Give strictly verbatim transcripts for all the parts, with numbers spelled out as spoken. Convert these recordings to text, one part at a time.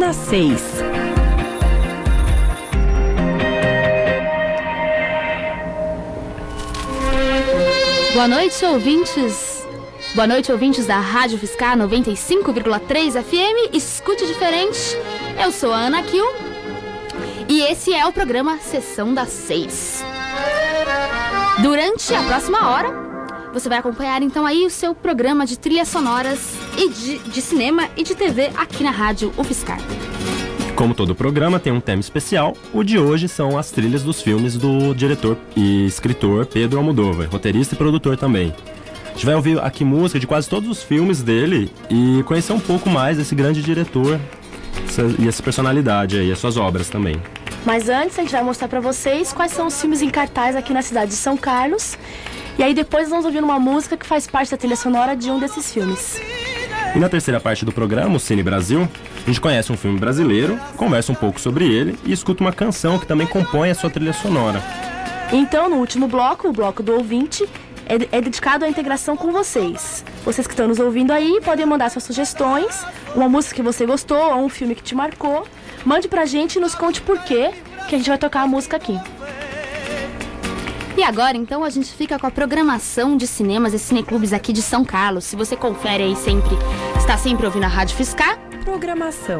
da Seis. Boa noite, ouvintes. Boa noite, ouvintes da Rádio Fiscar noventa e cinco vírgula três F M. Escute diferente. Eu sou a Ana Kiel e esse é o programa Sessão das Seis. Durante a próxima hora, você vai acompanhar então aí o seu programa de trilhas sonoras e de, de cinema e de T V aqui na Rádio UFSCar. Como todo programa tem um tema especial, o de hoje são as trilhas dos filmes do diretor e escritor Pedro Almodóvar, roteirista e produtor também. A gente vai ouvir aqui música de quase todos os filmes dele e conhecer um pouco mais desse grande diretor e essa personalidade aí, as suas obras também. Mas antes a gente vai mostrar pra vocês quais são os filmes em cartaz aqui na cidade de São Carlos. E aí depois vamos ouvir uma música que faz parte da trilha sonora de um desses filmes. E na terceira parte do programa, o Cine Brasil, a gente conhece um filme brasileiro, conversa um pouco sobre ele e escuta uma canção que também compõe a sua trilha sonora. Então, no último bloco, o bloco do ouvinte, é, é dedicado à integração com vocês. Vocês que estão nos ouvindo aí podem mandar suas sugestões, uma música que você gostou ou um filme que te marcou. Mande pra gente e nos conte por quê que a gente vai tocar a música aqui. E agora, então, a gente fica com a programação de cinemas e cineclubes aqui de São Carlos. Se você confere aí sempre, está sempre ouvindo a Rádio Fiscar. Programação.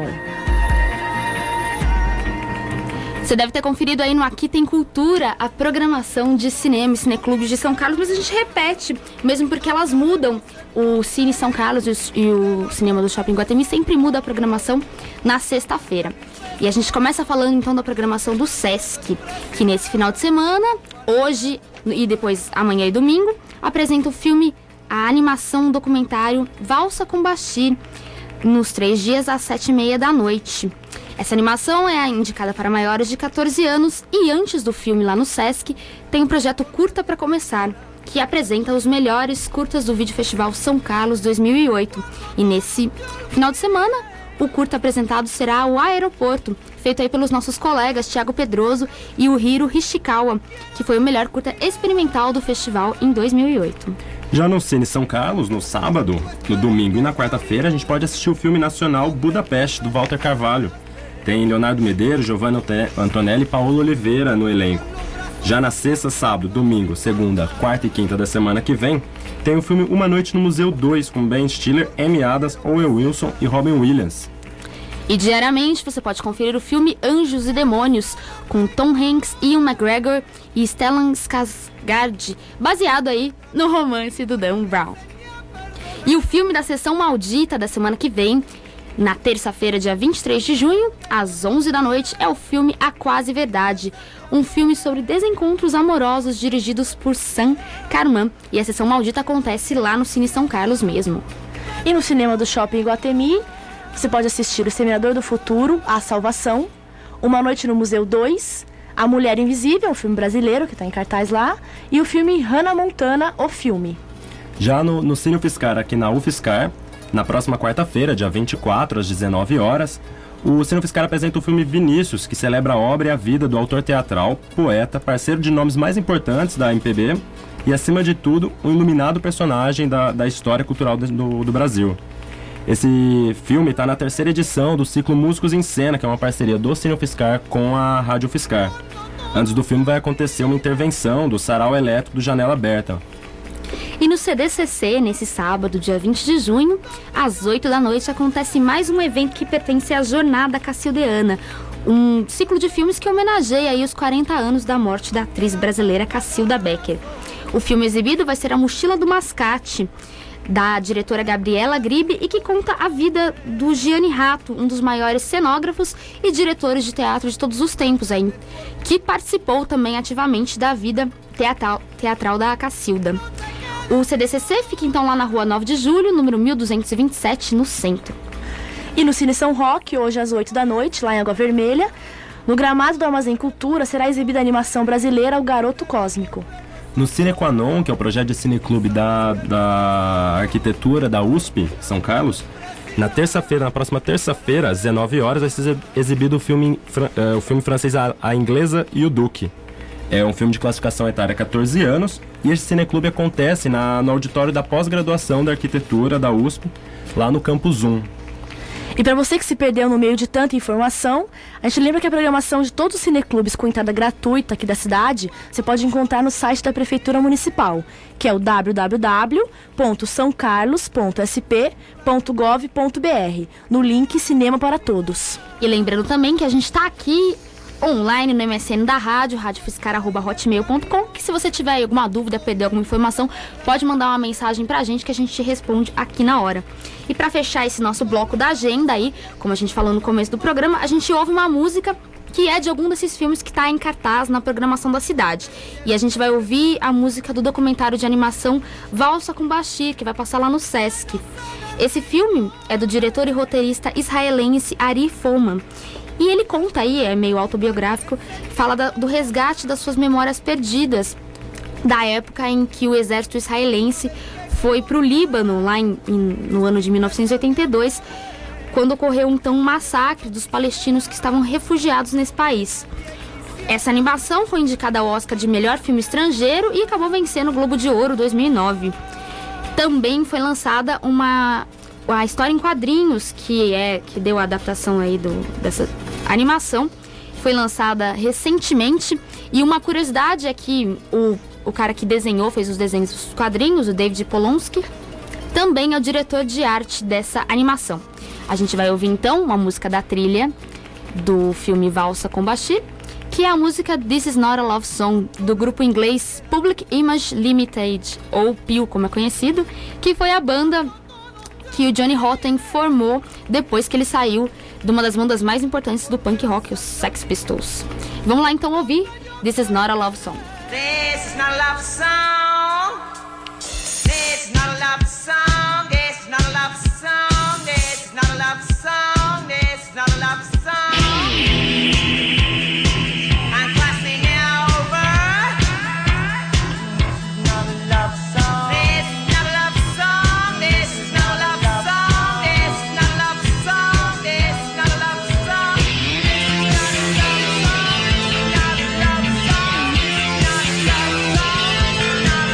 Você deve ter conferido aí no Aqui Tem Cultura a programação de cinema e cineclubes de São Carlos, mas a gente repete, mesmo porque elas mudam. O Cine São Carlos e o cinema do Shopping Iguatemi sempre muda a programação na sexta-feira. E a gente começa falando então da programação do Sesc, que nesse final de semana, hoje e depois amanhã e domingo, apresenta o filme, a animação documentário Valsa com Bashir, nos três dias às sete e meia da noite. Essa animação é indicada para maiores de catorze anos e antes do filme lá no Sesc tem um projeto Curta para Começar, que apresenta os melhores curtas do Vídeo Festival São Carlos dois mil e oito. E nesse final de semana, o curta apresentado será o Aeroporto, feito aí pelos nossos colegas Thiago Pedroso e o Hiro Hishikawa, que foi o melhor curta experimental do festival em dois mil e oito. Já no Cine São Carlos, no sábado, no domingo e na quarta-feira, a gente pode assistir o filme nacional Budapeste, do Walter Carvalho. Tem Leonardo Medeiros, Giovanni Antonelli e Paulo Oliveira no elenco. Já na sexta, sábado, domingo, segunda, quarta e quinta da semana que vem, tem o filme Uma Noite no Museu dois, com Ben Stiller, Amy Adams, Owen Wilson e Robin Williams. E diariamente você pode conferir o filme Anjos e Demônios, com Tom Hanks, Ian McGregor e Stellan Skarsgård, baseado aí no romance do Dan Brown. E o filme da Sessão Maldita da semana que vem, na terça-feira, dia vinte e três de junho, às onze da noite, é o filme A Quase Verdade, um filme sobre desencontros amorosos dirigidos por Sam Karman. E a Sessão Maldita acontece lá no Cine São Carlos mesmo. E no cinema do Shopping Iguatemi, você pode assistir O Exterminador do Futuro, A Salvação, Uma Noite no Museu dois, A Mulher Invisível, um filme brasileiro que está em cartaz lá, e o filme Hannah Montana, o filme. Já no, no Cine UFSCar, aqui na UFSCar, na próxima quarta-feira, dia vinte e quatro, às dezenove horas, o Cine UFSCar apresenta o filme Vinícius, que celebra a obra e a vida do autor teatral, poeta, parceiro de nomes mais importantes da M P B e, acima de tudo, um iluminado personagem da, da história cultural do, do Brasil. Esse filme está na terceira edição do ciclo Músicos em Cena, que é uma parceria do Cine UFSCar com a Rádio UFSCar. Antes do filme vai acontecer uma intervenção do Sarau Elétrico do Janela Aberta. E no C D C C, nesse sábado, dia vinte de junho, às oito da noite, acontece mais um evento que pertence à Jornada Cacildeana, um ciclo de filmes que homenageia aí os quarenta anos da morte da atriz brasileira Cacilda Becker. O filme exibido vai ser A Mochila do Mascate, da diretora Gabriela Gribe, e que conta a vida do Gianni Rato, um dos maiores cenógrafos e diretores de teatro de todos os tempos, aí, que participou também ativamente da vida teatral, teatral da Cacilda. O C D C C fica então lá na rua nove de julho, número mil duzentos e vinte e sete, no centro. E no Cine São Roque, hoje às oito da noite, lá em Água Vermelha, no gramado do Armazém Cultura, será exibida a animação brasileira O Garoto Cósmico. No Cine Quanon, que é o projeto de cineclube da, da arquitetura da U S P, São Carlos, na terça-feira, na próxima terça-feira, às dezenove horas, vai ser exibido o filme, uh, o filme francês A, a Inglesa e o Duque. É um filme de classificação etária catorze anos e esse cineclube acontece na, no auditório da pós-graduação da arquitetura da U S P, lá no Campus um. E para você que se perdeu no meio de tanta informação, a gente lembra que a programação de todos os cineclubes com entrada gratuita aqui da cidade, você pode encontrar no site da Prefeitura Municipal, que é o w w w ponto são carlos ponto s p ponto gov ponto b r, no link Cinema para Todos. E lembrando também que a gente está aqui online no M S N da rádio, radiofiscar arroba hotmail ponto com, que se você tiver alguma dúvida, perder alguma informação, pode mandar uma mensagem pra gente que a gente te responde aqui na hora. E pra fechar esse nosso bloco da agenda aí, como a gente falou no começo do programa, a gente ouve uma música que é de algum desses filmes que está em cartaz na programação da cidade. E a gente vai ouvir a música do documentário de animação Valsa com Bashir, que vai passar lá no Sesc. Esse filme é do diretor e roteirista israelense Ari Folman. E ele conta aí, é meio autobiográfico, fala da, do resgate das suas memórias perdidas, da época em que o exército israelense foi para o Líbano, lá em, em, no ano de mil novecentos e oitenta e dois, quando ocorreu então um massacre dos palestinos que estavam refugiados nesse país. Essa animação foi indicada ao Oscar de melhor filme estrangeiro e acabou vencendo o Globo de Ouro dois mil e nove. Também foi lançada uma... a história em quadrinhos, que é que deu a adaptação aí do, dessa animação, foi lançada recentemente. E uma curiosidade é que o, o cara que desenhou, fez os desenhos dos quadrinhos, o David Polonsky, também é o diretor de arte dessa animação. A gente vai ouvir então uma música da trilha do filme Valsa com Bashir, que é a música This Is Not a Love Song, do grupo inglês Public Image Limited, ou P I L, como é conhecido, que foi a banda que o Johnny Rotten formou depois que ele saiu de uma das bandas mais importantes do punk rock, os Sex Pistols. Vamos lá então ouvir This Is Not a Love Song. This is not a love song. This is not a love song. This is not a love song. This is not a love song. This is not a love song. I'm crossing over. Not a love song. This is not a love song. This is not a love song. This is not a love song. This is not a love song. Not a love song. Not a love song. Not a love song. Not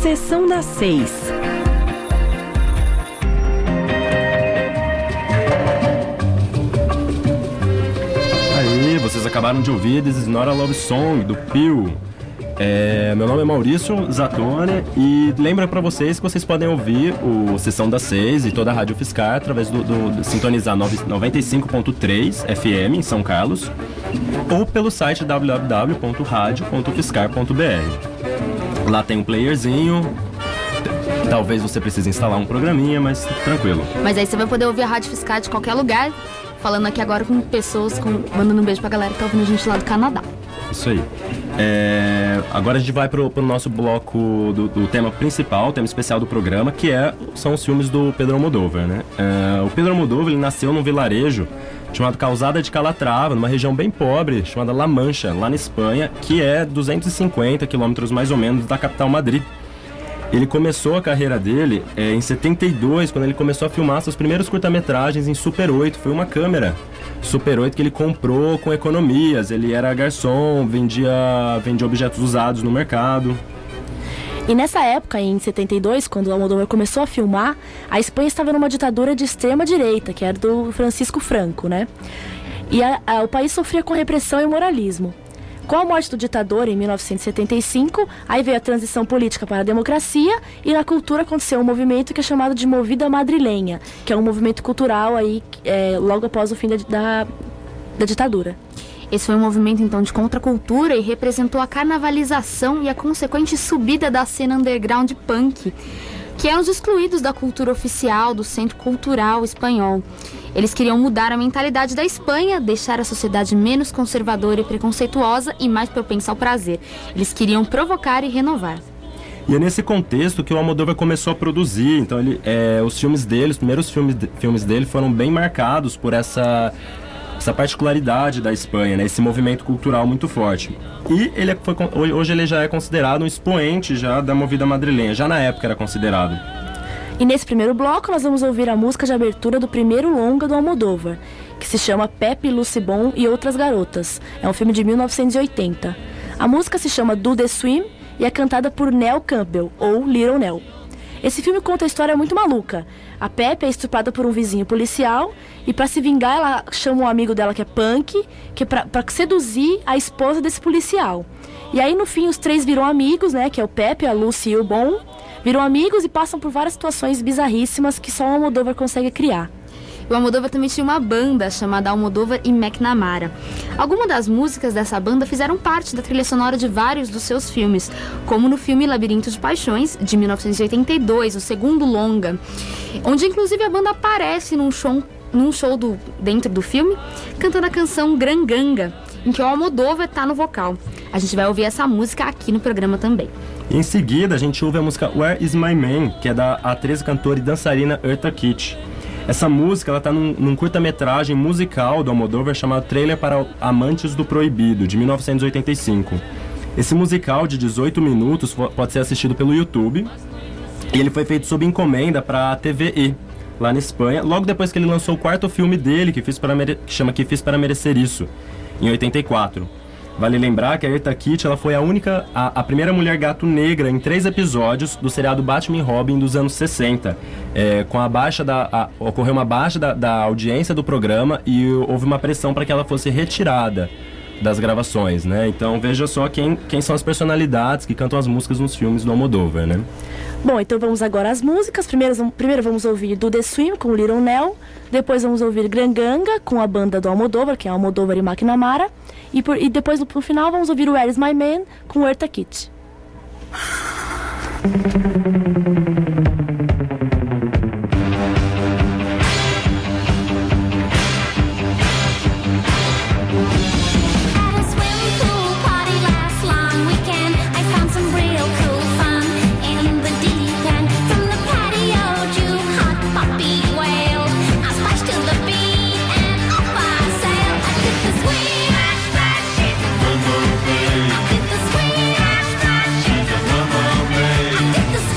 Sessão das Seis. Aí, vocês acabaram de ouvir This Is Not a Love Song, do Pio. É, meu nome é Maurício Zatoni e lembra pra vocês que vocês podem ouvir o Sessão das Seis e toda a Rádio Fiscar através do, do, do sintonizar noventa e cinco ponto três F M em São Carlos ou pelo site w w w ponto radio ponto fiscar ponto b r. Lá tem um playerzinho, talvez você precise instalar um programinha, mas tranquilo. Mas aí você vai poder ouvir a Rádio Fiscar de qualquer lugar, falando aqui agora com pessoas, com, mandando um beijo pra galera que tá ouvindo a gente lá do Canadá. Isso aí. É, agora a gente vai pro, pro nosso bloco do, do tema principal, o tema especial do programa, que é, são os filmes do Pedro Almodóvar, né? É, o Pedro Almodóvar, ele nasceu num vilarejo chamado Calzada de Calatrava, numa região bem pobre, chamada La Mancha, lá na Espanha, que é duzentos e cinquenta quilômetros mais ou menos da capital Madrid. Ele começou a carreira dele é, em setenta e dois, quando ele começou a filmar seus primeiros curta-metragens em Super oito. Foi uma câmera Super oito que ele comprou com economias. Ele era garçom, vendia, vendia objetos usados no mercado. E nessa época, em setenta e dois, quando o Almodóvar começou a filmar, a Espanha estava numa ditadura de extrema-direita, que era do Francisco Franco, né? E a, a, o país sofria com repressão e moralismo. Com a morte do ditador em mil novecentos e setenta e cinco, aí veio a transição política para a democracia e na cultura aconteceu um movimento que é chamado de Movida Madrilenha, que é um movimento cultural aí é, logo após o fim da, da, da ditadura. Esse foi um movimento, então, de contracultura e representou a carnavalização e a consequente subida da cena underground punk, que eram os excluídos da cultura oficial, do centro cultural espanhol. Eles queriam mudar a mentalidade da Espanha, deixar a sociedade menos conservadora e preconceituosa e mais propensa ao prazer. Eles queriam provocar e renovar. E é nesse contexto que o Almodóvar começou a produzir. Então, ele, é, os filmes dele, os primeiros filmes, filmes dele foram bem marcados por essa... essa particularidade da Espanha, né? Esse movimento cultural muito forte. E ele foi, hoje ele já é considerado um expoente já da movida madrilenha, já na época era considerado. E nesse primeiro bloco nós vamos ouvir a música de abertura do primeiro longa do Almodóvar, que se chama Pepe, Lucy Bon e Outras Garotas. É um filme de mil novecentos e oitenta. A música se chama Do The Swim e é cantada por Nell Campbell, ou Little Nell. Esse filme conta a história muito maluca. A Pepe é estuprada por um vizinho policial e para se vingar ela chama um amigo dela que é punk, que é pra, pra seduzir a esposa desse policial. E aí no fim os três viram amigos, né, que é o Pepe, a Lucy e o Bon, viram amigos e passam por várias situações bizarríssimas que só o Almodóvar consegue criar. O Almodóvar também tinha uma banda chamada Almodóvar e McNamara. Algumas das músicas dessa banda fizeram parte da trilha sonora de vários dos seus filmes, como no filme Labirinto de Paixões, de mil novecentos e oitenta e dois, o segundo longa, onde inclusive a banda aparece num show, num show do, dentro do filme, cantando a canção Gran Ganga, em que o Almodóvar está no vocal. A gente vai ouvir essa música aqui no programa também. E em seguida a gente ouve a música Where Is My Man, que é da atriz, cantora e dançarina Eartha Kitt. Essa música ela tá num, num curta-metragem musical do Almodóvar chamado Trailer para Amantes do Proibido, de mil novecentos e oitenta e cinco. Esse musical de dezoito minutos pode ser assistido pelo YouTube e ele foi feito sob encomenda para a T V E, lá na Espanha, logo depois que ele lançou o quarto filme dele, que, fiz para mere... que chama Que Fiz Para Merecer Isso, em oitenta e quatro. Vale lembrar que a Eartha Kitt ela foi a única, a, a primeira mulher gato negra em três episódios do seriado Batman e Robin dos anos sessenta. É, com a baixa da, a, ocorreu uma baixa da, da audiência do programa e houve uma pressão para que ela fosse retirada das gravações, né? Então veja só quem, quem são as personalidades que cantam as músicas nos filmes do Almodóvar, né? Bom, então vamos agora às músicas. Primeiro, primeiro vamos ouvir Do The Swim com Little Nell. Depois vamos ouvir Gran Ganga com a banda do Almodóvar, que é Almodóvar e McNamara. E, por, e depois, no, no final, vamos ouvir Where Is My Man com Eartha Kitt. I did the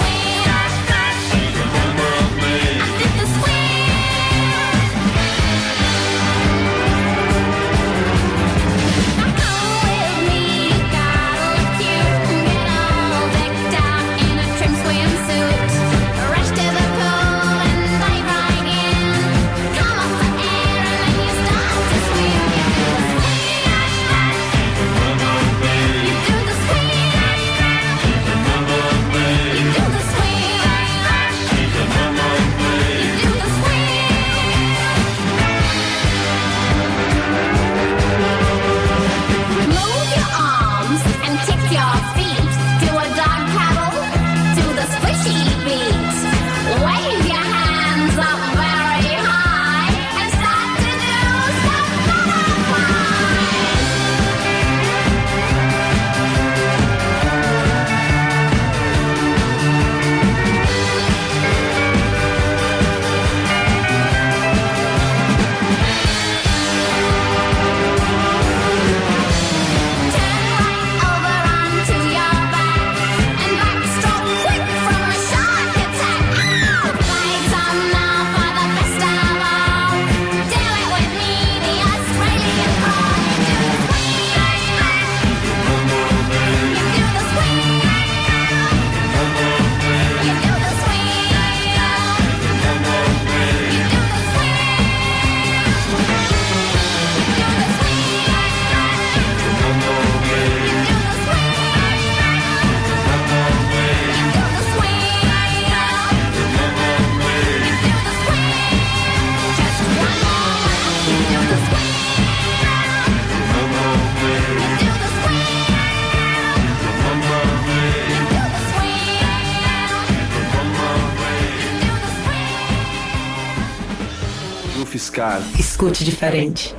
UFSCar. Escute diferente.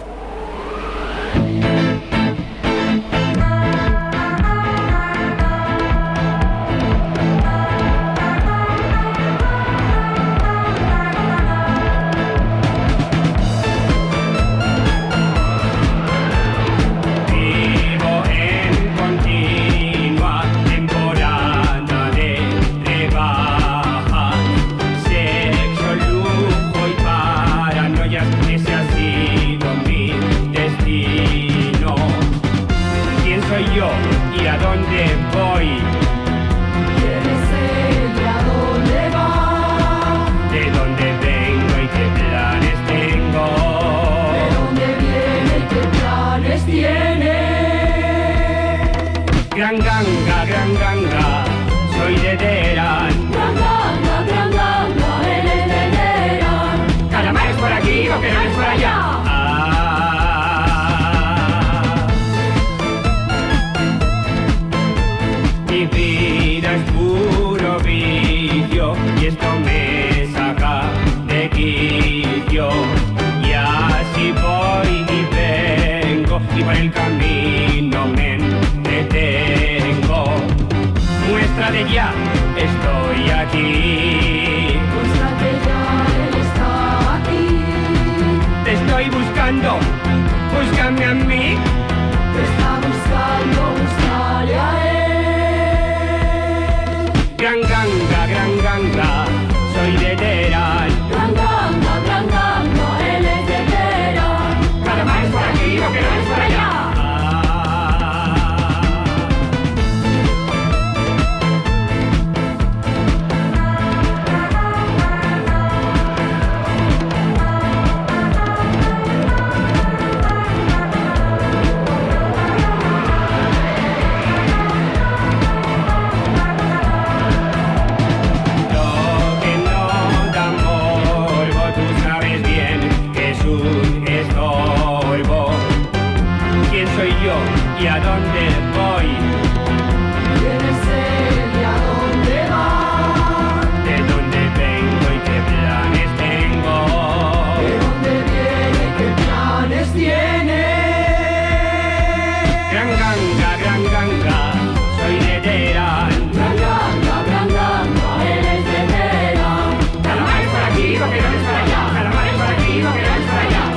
Gran ganga, gran ganga, soy de Teherán. Gran ganga, gran ganga, él es de Teherán. Calamares por aquí, boquerones por allá. Ah. Mi vida es puro vicio y esto me saca de quicio. Y así voy y vengo y por el camino me detengo. Muéstrate ya, estoy aquí. Muéstrate ya, él está aquí. Te estoy buscando, búscame a mí. Te está buscando, búscale a él. Gran ganga, gran ganga, soy de Teherán. Gran ganga, gran ganga, él es de Teherán. Calamares por aquí, boquerones por allá. ¿Y a dónde voy? ¿Quién es él y a dónde va? ¿De dónde vengo y qué planes tengo? ¿De dónde viene y qué planes tiene? Gran ganga, gran ganga, soy de Teherán. Gran ganga, gran ganga, él es de Teherán. Calamares por aquí, boquerones por allá. Calamares por aquí, boquerones por allá.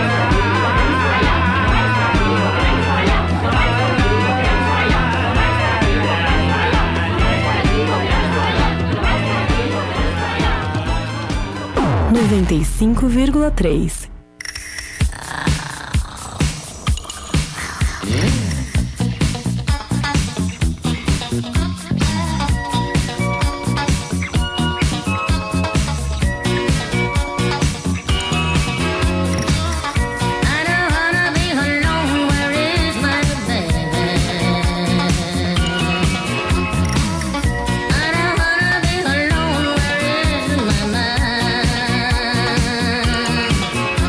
noventa e cinco vírgula três. I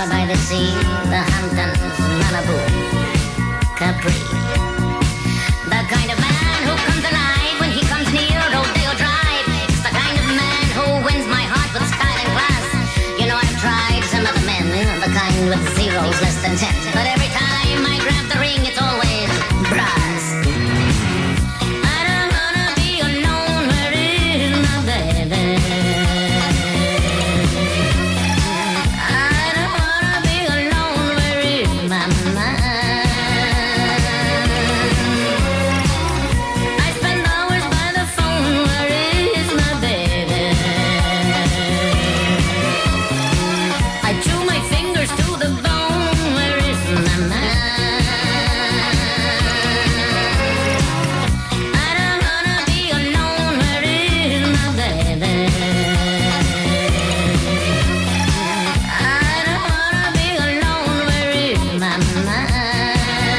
Somewhere by the sea, the Hamptons, Malibu, Capri. The kind of man who comes alive when he comes near Rodeo Drive. It's the kind of man who wins my heart with style and class. You know, I've tried some other men, the kind with zeros less than ten. But every time I grab the ring, it's always brass. I don't wanna be alone, where is my baby? I don't wanna be alone, where is my mind? I spend hours by the phone, where is my baby? I chew my fingers to the bone, where is my mind? I don't wanna be alone, where is my baby? I don't wanna be alone, where is my mind?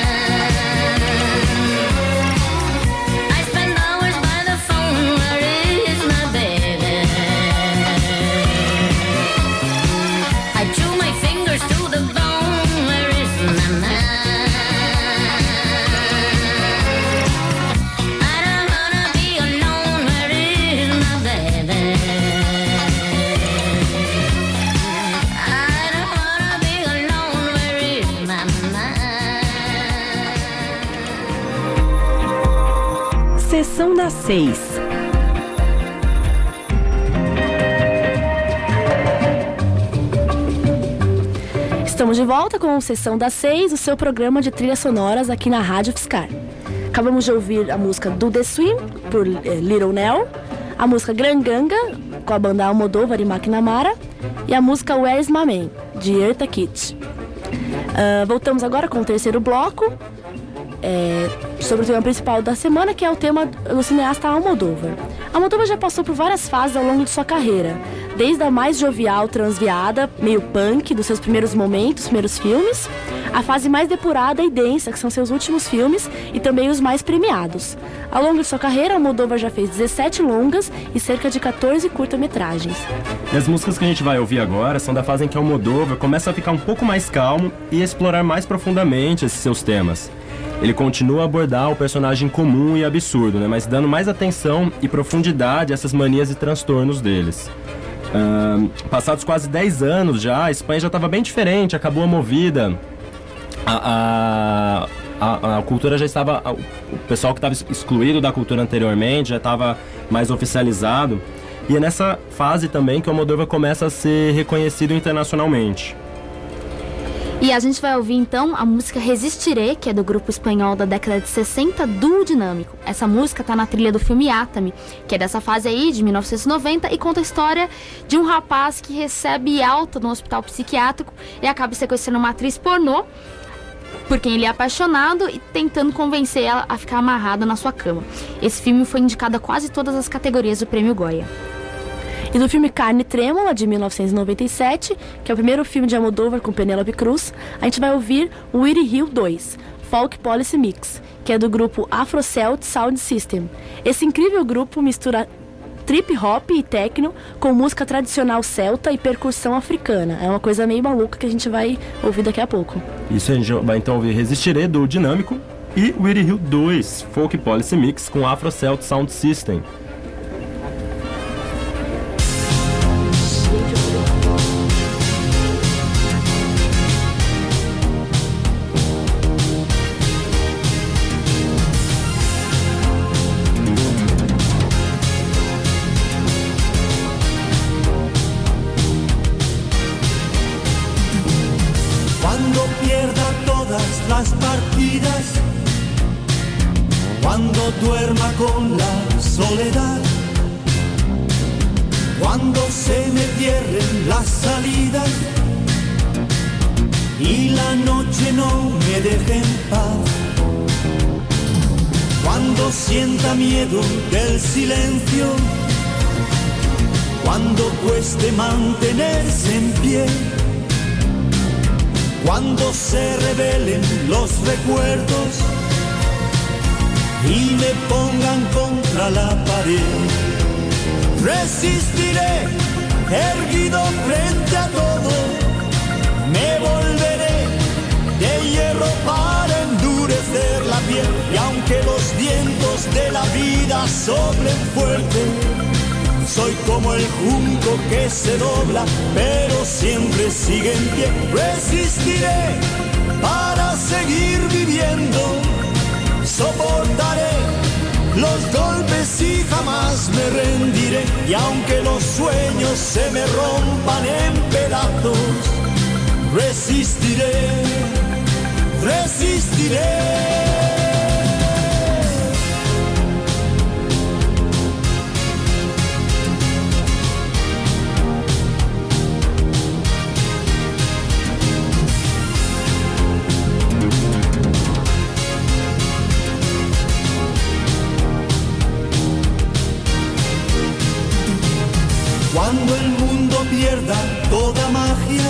I spend hours by the phone, where is my baby? I chew my fingers to the bone, where is my mind? I don't wanna be alone, where is my baby? I don't wanna be alone, where is my mind? Sessão das seis. Estamos de volta com a Sessão das Seis, o seu programa de trilhas sonoras aqui na Rádio Fiscar. Acabamos de ouvir a música Do The Swim, por eh, Little Nell, a música Gran Ganga, com a banda Almodóvar e McNamara, e a música Where's My Man, de Eartha Kitt. Ah, voltamos agora com o terceiro bloco, é, sobre o tema principal da semana, que é o tema do cineasta Almodóvar. Almodóvar já passou por várias fases ao longo de sua carreira, desde a mais jovial, transviada, meio punk, dos seus primeiros momentos, primeiros filmes, a fase mais depurada e densa, que são seus últimos filmes, e também os mais premiados. Ao longo de sua carreira, Almodóvar já fez dezessete longas e cerca de quatorze curta-metragens. E as músicas que a gente vai ouvir agora são da fase em que Almodóvar começa a ficar um pouco mais calmo e explorar mais profundamente esses seus temas. Ele continua a abordar o personagem comum e absurdo, né, mas dando mais atenção e profundidade a essas manias e transtornos deles. Uh, passados quase dez anos já, a Espanha já estava bem diferente, acabou a movida, a, a, a, a cultura já estava, a, o pessoal que estava excluído da cultura anteriormente já estava mais oficializado, e é nessa fase também que o Almodóvar começa a ser reconhecido internacionalmente. E a gente vai ouvir então a música Resistiré, que é do grupo espanhol da década de sessenta, Duo Dinâmico. Essa música tá na trilha do filme Átame, que é dessa fase aí, de mil novecentos e noventa, e conta a história de um rapaz que recebe alta no hospital psiquiátrico e acaba sequestrando uma atriz pornô, por quem ele é apaixonado, e tentando convencer ela a ficar amarrada na sua cama. Esse filme foi indicado a quase todas as categorias do Prêmio Goya. E do filme Carne Trêmula, de mil novecentos e noventa e sete, que é o primeiro filme de Almodóvar com Penélope Cruz, a gente vai ouvir o Weary Hill dois, Folk Policy Mix, que é do grupo Afro Celt Sound System. Esse incrível grupo mistura trip hop e techno com música tradicional celta e percussão africana. É uma coisa meio maluca que a gente vai ouvir daqui a pouco. Isso, a gente vai então ouvir Resistiré, do Dinâmico, e Weary Hill dois, Folk Policy Mix com Afro Celt Sound System. Cuando pierda todas las partidas, cuando duerma con la soledad, cuando se me cierren las salidas y la noche no me deje en paz, cuando sienta miedo del silencio, cuando cueste mantenerse en pie, cuando se rebelen los recuerdos y me pongan contra la pared, resistiré erguido frente a todo, me vida soplen fuerte. Soy como el junco que se dobla, pero siempre sigue en pie. Resistiré para seguir viviendo. Soportaré los golpes y jamás me rendiré. Y aunque los sueños se me rompan en pedazos, resistiré, resistiré. Cuando el mundo pierda toda magia,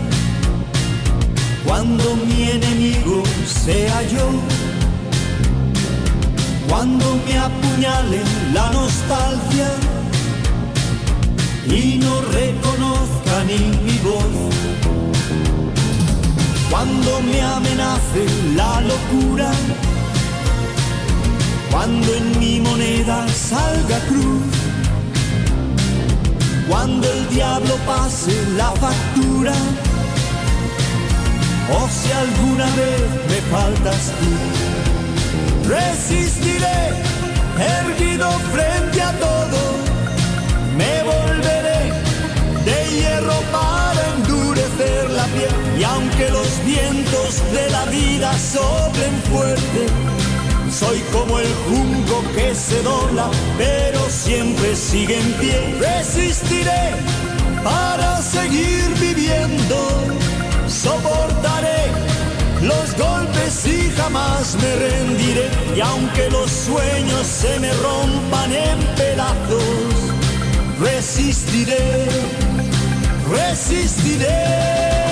cuando mi enemigo sea yo, cuando me apuñale la nostalgia y no reconozca ni mi voz, cuando me amenace la locura, cuando en mi moneda salga cruz, cuando el diablo pase la factura, o si alguna vez me faltas tú, resistiré, erguido frente a todo, me volveré de hierro para endurecer la piel. Y aunque los vientos de la vida soplen fuerte, soy como el junco que se dobla, pero siempre sigue en pie. Resistiré para seguir viviendo. Soportaré los golpes y jamás me rendiré. Y aunque los sueños se me rompan en pedazos, resistiré, resistiré.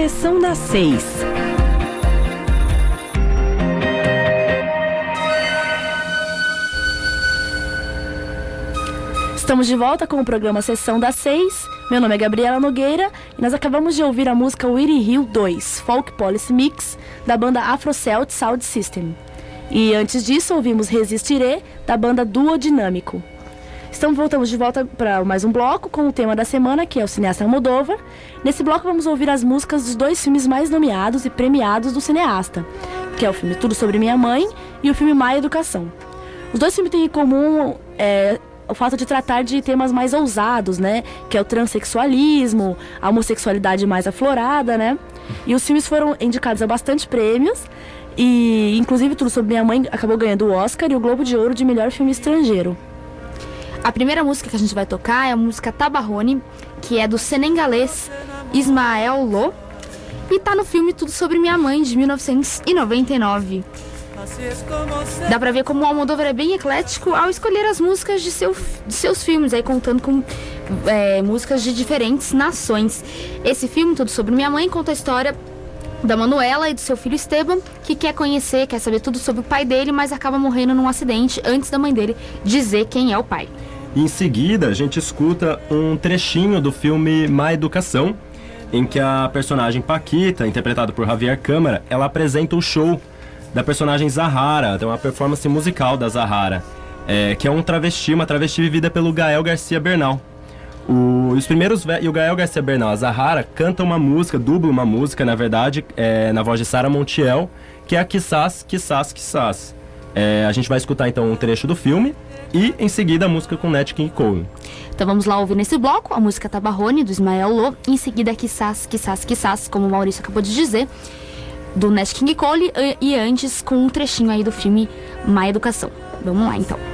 Sessão das seis. Estamos de volta com o programa Sessão das Seis. Meu nome é Gabriela Nogueira e nós acabamos de ouvir a música Weary Hill dois, Folk Policy Mix, da banda Afro-Celt Sound System. E antes disso ouvimos Resistiré, da banda Duo Dinâmico. Então voltamos de volta para mais um bloco com o tema da semana, que é o cineasta Almodóvar. Nesse bloco vamos ouvir as músicas dos dois filmes mais nomeados e premiados do cineasta, que é o filme Tudo Sobre Minha Mãe e o filme Má Educação. Os dois filmes têm em comum é, o fato de tratar de temas mais ousados, né? Que é o transexualismo, a homossexualidade mais aflorada, né? E os filmes foram indicados a bastante prêmios. E, inclusive, Tudo Sobre Minha Mãe acabou ganhando o Oscar e o Globo de Ouro de melhor filme estrangeiro. A primeira música que a gente vai tocar é a música Tabarrone, que é do senegalês Ismael Lo, e tá no filme Tudo Sobre Minha Mãe, de mil novecentos e noventa e nove. Dá pra ver como o Almodóvar é bem eclético ao escolher as músicas de, seu, de seus filmes, aí contando com é, músicas de diferentes nações. Esse filme, Tudo Sobre Minha Mãe, conta a história da Manuela e do seu filho Esteban, que quer conhecer, quer saber tudo sobre o pai dele, mas acaba morrendo num acidente antes da mãe dele dizer quem é o pai. Em seguida, a gente escuta um trechinho do filme Má Educação, em que a personagem Paquita, interpretada por Javier Câmara, ela apresenta o show da personagem Zahara, tem uma performance musical da Zahara, é, que é um travesti, uma travesti vivida pelo Gael Garcia Bernal. O, os primeiros ve- e o Gael Garcia Bernal, a Zahara, canta uma música, dubla uma música, na verdade, é, na voz de Sara Montiel, que é a Quissás, Quissás, Quissás. É, a gente vai escutar então um trecho do filme e em seguida a música com Nat King Cole. Então vamos lá ouvir nesse bloco a música Tabarrone, do Ismael Lo, em seguida Quissás, Quissás, Quissás, como o Maurício acabou de dizer, do Nat King Cole, e, e antes com um trechinho aí do filme Má Educação. Vamos lá então.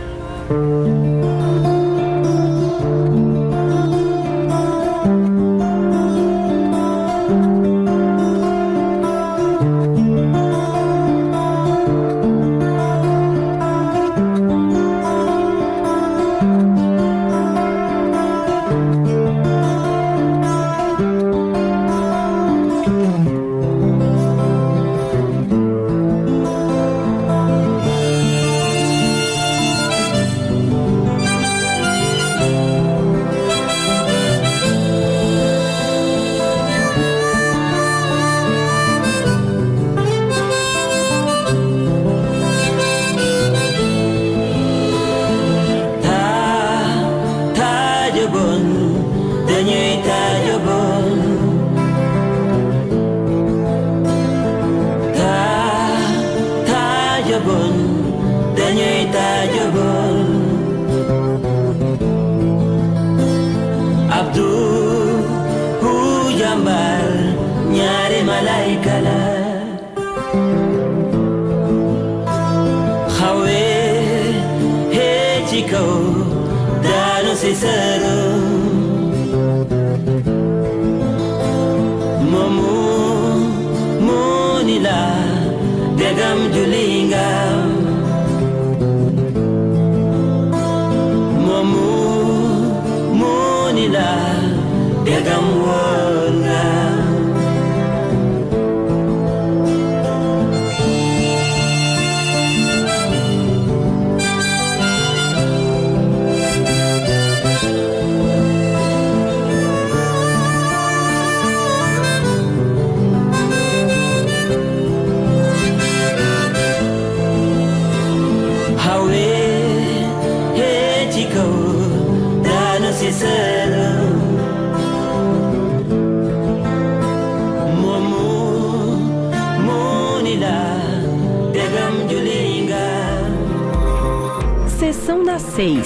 Sessão das seis.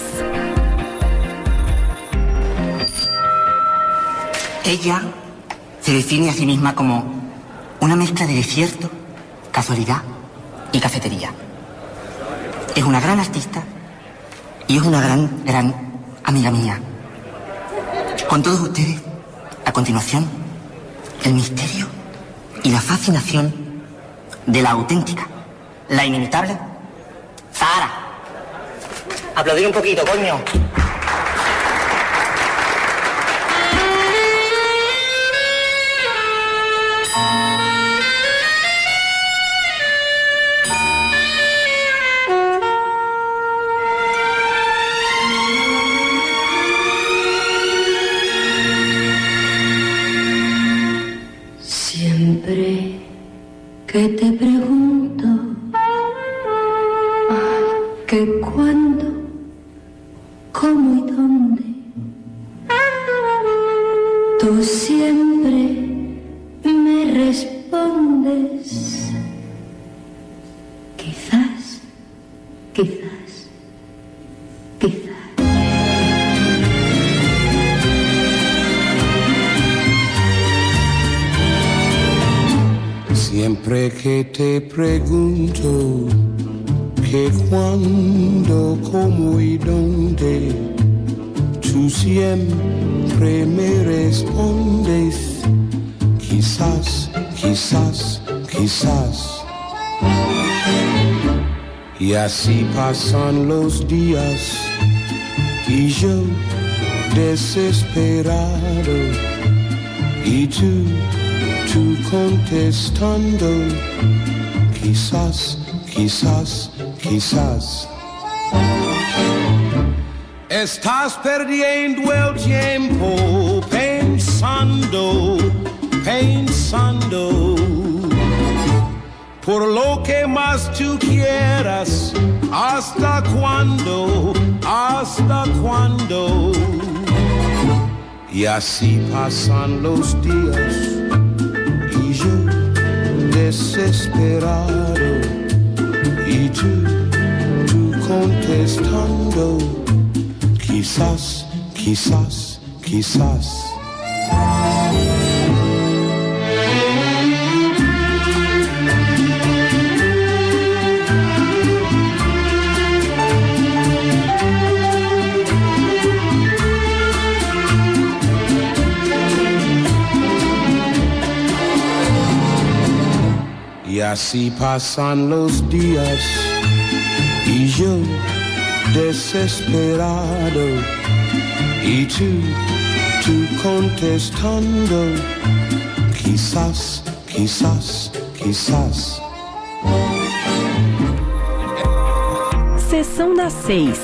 Ella se define a sí misma como una mezcla de desierto, casualidad y cafetería. Es una gran artista y es una gran, gran amiga mía. Con todos ustedes, a continuación, el misterio y la fascinación de la auténtica, la inimitable Zahara. Aplaudir un poquito, coño. que te pregunto, ay, que cuándo, cómo y dónde, tú siempre me respondes, quizás, quizás, quizás. Siempre que te pregunto que cuándo, cómo y dónde, tú siempre me respondes, quizás, quizás, quizás. Y así pasan los días y yo desesperado y tú Tú contestando, quizás, quizás, quizás. Estás perdiendo el tiempo pensando, pensando. Por lo que más tú quieras, ¿hasta cuándo? ¿Hasta cuándo? Y así pasan los días. Desesperado y tú, tú contestando, quizás, quizás, quizás. Y así pasan los días y yo desesperado y tú, tú contestando, quizás, quizás, quizás. Sessão das seis.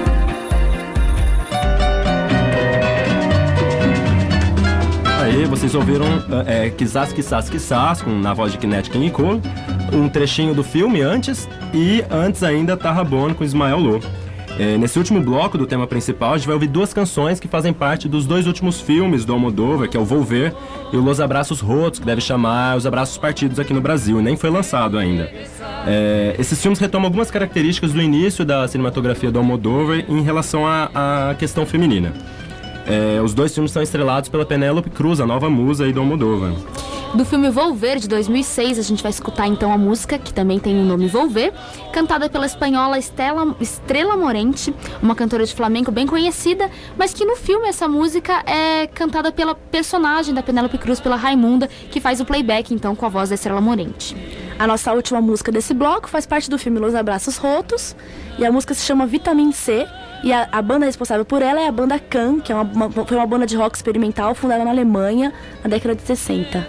Aí, vocês ouviram é, Quizás, Quizás, Quizás, com, na voz de Kinetic e Nicole, um trechinho do filme antes, e antes ainda Tarrabone com Ismael Lô. É, nesse último bloco do tema principal, a gente vai ouvir duas canções que fazem parte dos dois últimos filmes do Almodóvar, que é o Volver e o Los Abraços Rotos, que deve chamar Os Abraços Partidos aqui no Brasil, e nem foi lançado ainda. É, esses filmes retomam algumas características do início da cinematografia do Almodóvar em relação à, à questão feminina. É, os dois filmes são estrelados pela Penélope Cruz, a nova musa aí do Almodóvar. Do filme Volver, de dois mil e seis, a gente vai escutar então a música, que também tem o nome Volver, cantada pela espanhola Estela, Estrela Morente, uma cantora de flamenco bem conhecida, mas que no filme essa música é cantada pela personagem da Penélope Cruz, pela Raimunda, que faz o playback então com a voz da Estrela Morente. A nossa última música desse bloco faz parte do filme Los Abraços Rotos, e a música se chama Vitamin C, e a, a banda responsável por ela é a banda Can, que é uma, uma, foi uma banda de rock experimental fundada na Alemanha na década de sessenta.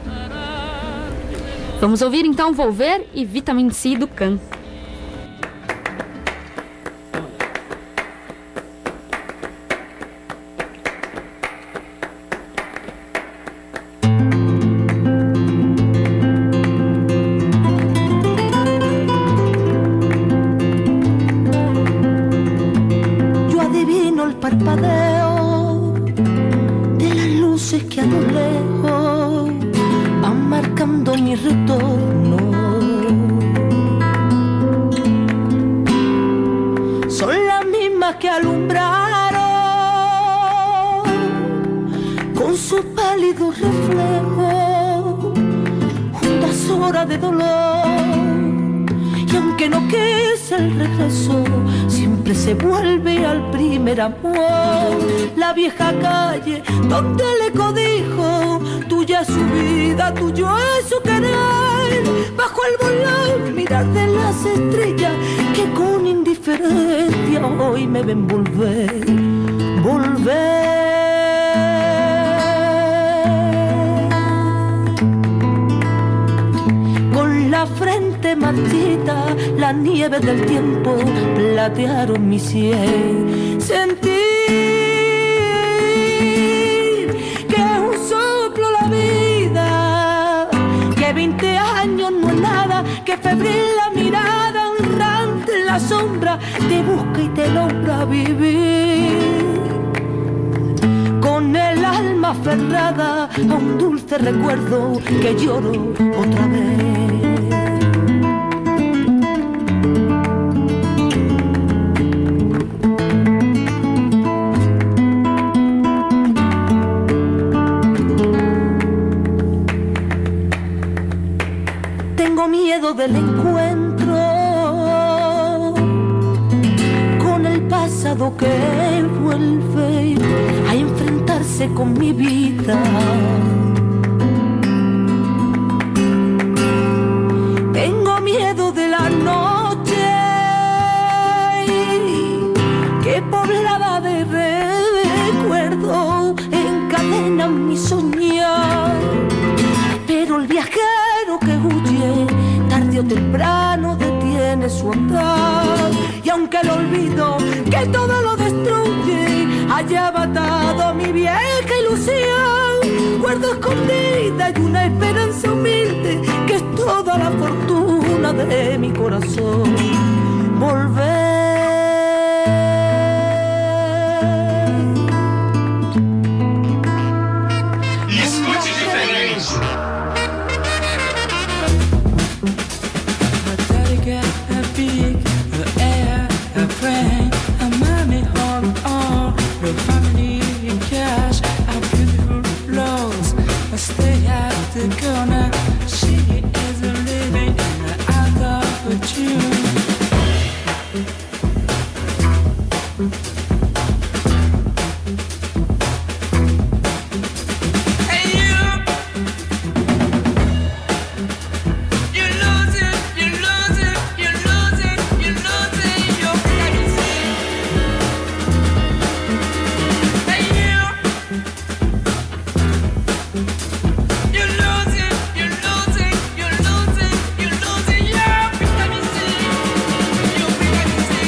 Vamos ouvir então Volver e Vitamin C do Can. Yo adivino el parpadeo de las luces que a lo lejos van marcando mi retorno. Son las mismas que alumbraron con su pálido reflejo juntas horas de dolor. Y aunque no quise el regreso, siempre se vuelve al primer amor. La vieja calle donde el eco dijo, tuya es su vida, tuyo es su querer. Bajo el volante mirar de las estrellas que con indiferencia hoy me ven volver, volver. Con la frente marchita, la nieve del tiempo platearon mi sien. Sentir que es un soplo la vida, que veinte años no es nada y te logra vivir con el alma aferrada a un dulce recuerdo que lloro otra vez. Tengo miedo del encuentro con el pasado que vuelve a enfrentarse con mi vida. Tengo miedo de la noche que poblada de recuerdo encadena mi soñar. Pero el viajero que huye tarde o temprano detiene su andar, y aunque el olvido que todo lo destruye haya matado mi vieja ilusión, guardo escondida y una esperanza humilde que es toda la fortuna de mi corazón. Volver. Stay at the corner. She is a living and I love with you. Hey you, you lose it, you lose it, you lose it, you lose it, you're crazy. Hey you. You lose it, you lose it, you lose it, you lose it, yeah, vitamin C, you vitamin C.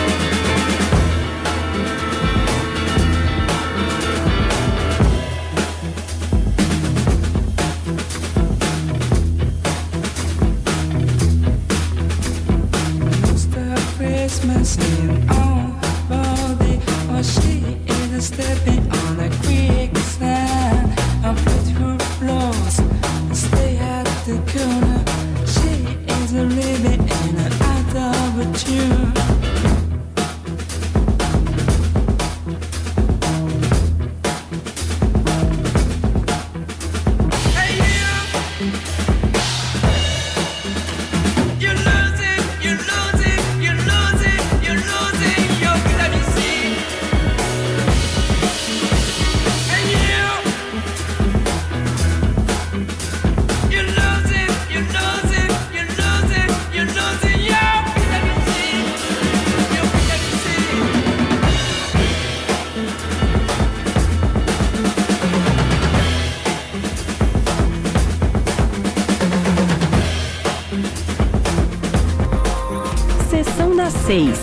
Mr. Christmas Eve on body, or she is stepping on a quicksand. I put her floors, stay at the corner. She is a living in an other with you. Hey you, you lose it, you lose it, you lose it, you lose it, your vitamin C. Hey you. You lose it, you lose it, you lose it, you lose it, yeah, vitamin C, your vitamin C. Sessão das seis.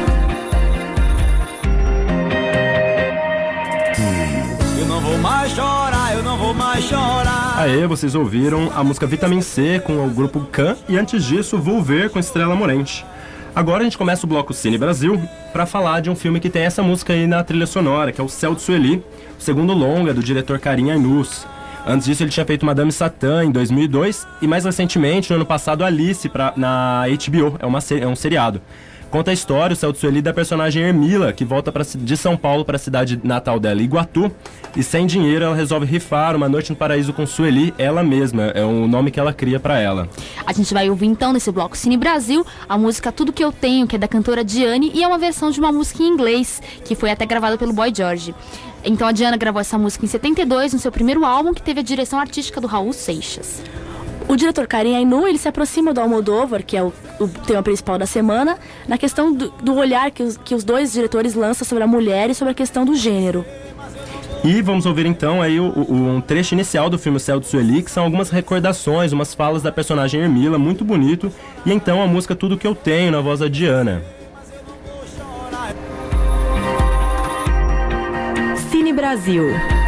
Eu não vou mais chorar, eu não vou mais chorar. Aê, vocês ouviram a música Vitamin C com o grupo Can e antes disso Volver com Estrela Morente. Agora a gente começa o bloco Cine Brasil para falar de um filme que tem essa música aí na trilha sonora, que é o Céu de Sueli, o segundo longa do diretor Karim Ainous. Antes disso ele tinha feito Madame Satã em dois mil e dois e mais recentemente, no ano passado, Alice pra, na H B O, é, uma, é um seriado. Conta a história, o Céu de Sueli, da personagem Ermila, que volta pra, de São Paulo para a cidade natal dela, Iguatu, e sem dinheiro ela resolve rifar uma noite no paraíso com Sueli, ela mesma, é o nome que ela cria pra ela. A gente vai ouvir então nesse bloco Cine Brasil a música Tudo Que Eu Tenho, que é da cantora Diane, e é uma versão de uma música em inglês, que foi até gravada pelo Boy George. Então a Diana gravou essa música em setenta e dois, no seu primeiro álbum, que teve a direção artística do Raul Seixas. O diretor Karim Ainous, ele se aproxima do Almodóvar, que é o, o tema principal da semana, na questão do, do olhar que os, que os dois diretores lançam sobre a mulher e sobre a questão do gênero. E vamos ouvir então aí o, o, um trecho inicial do filme O Céu de Sueli, que são algumas recordações, umas falas da personagem Ermila, muito bonito, e então a música Tudo Que Eu Tenho, na voz da Diana. Cine Brasil.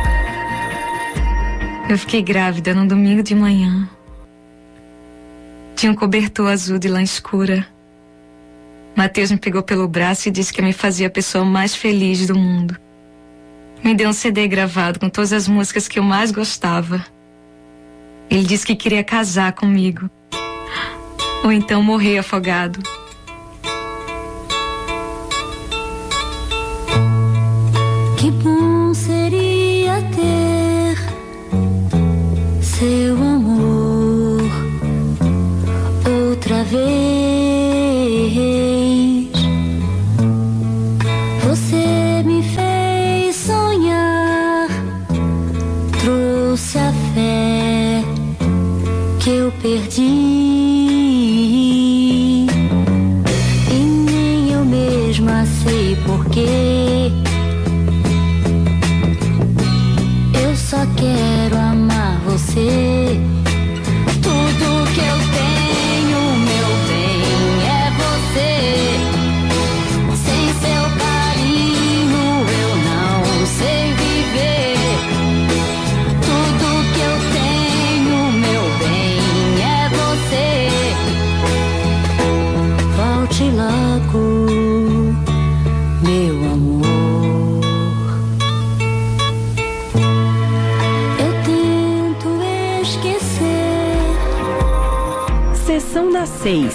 Eu fiquei grávida num domingo de manhã. Tinha um cobertor azul de lã escura. Matheus me pegou pelo braço e disse que me fazia a pessoa mais feliz do mundo. Me deu um C D gravado com todas as músicas que eu mais gostava. Ele disse que queria casar comigo. Ou então morrer afogado. Que bom seria ter seu amor outra vez. Você me fez sonhar, trouxe a fé que eu perdi. E nem eu mesma sei porquê. Eu só quero amar você. Tudo que eu tenho, meu bem, é você. Sem seu carinho eu não sei viver. Tudo que eu tenho, meu bem, é você. Volte logo, meu amor. Sessão das seis.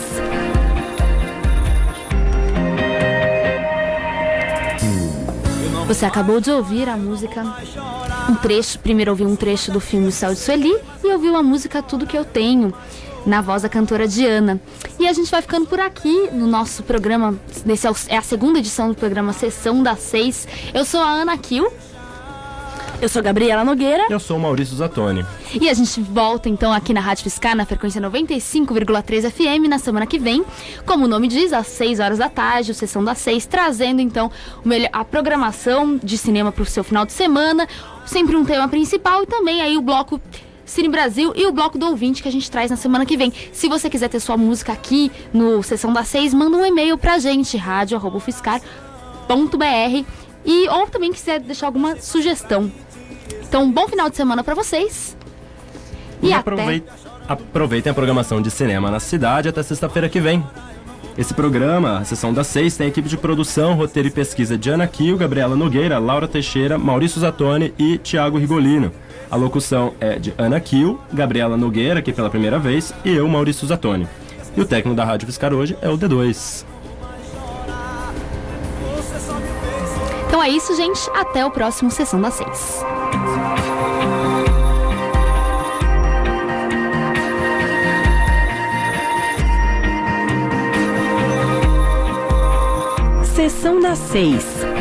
Você acabou de ouvir a música, um trecho, primeiro ouviu um trecho do filme O Céu de Sueli e ouviu a música Tudo Que Eu Tenho, na voz da cantora Diana. E a gente vai ficando por aqui no nosso programa, nesse é a segunda edição do programa Sessão das Seis. Eu sou a Ana Kiel. Eu sou a Gabriela Nogueira. Eu sou o Maurício Zatoni. E a gente volta então aqui na Rádio Fiscar, na frequência noventa e cinco vírgula três F M, na semana que vem. Como o nome diz, às seis horas da tarde, o Sessão das Seis, trazendo então o melhor, a programação de cinema para o seu final de semana. Sempre um tema principal e também aí o bloco Cine Brasil e o bloco do ouvinte que a gente traz na semana que vem. Se você quiser ter sua música aqui no Sessão das Seis, manda um e-mail pra gente, rádio arroba fiscar ponto b r, e ou também quiser deixar alguma sugestão. Então, um bom final de semana pra vocês. E, e até... aproveitem, aproveitem a programação de cinema na cidade até sexta-feira que vem. Esse programa, a Sessão das Seis, tem equipe de produção, roteiro e pesquisa de Ana Kiel, Gabriela Nogueira, Laura Teixeira, Maurício Zatoni e Thiago Rigolino. A locução é de Ana Kiel, Gabriela Nogueira, aqui pela primeira vez, e eu, Maurício Zatoni. E o técnico da Rádio Fiscar hoje é o D dois. Então é isso, gente. Até o próximo Sessão das Seis. Sessão das Seis.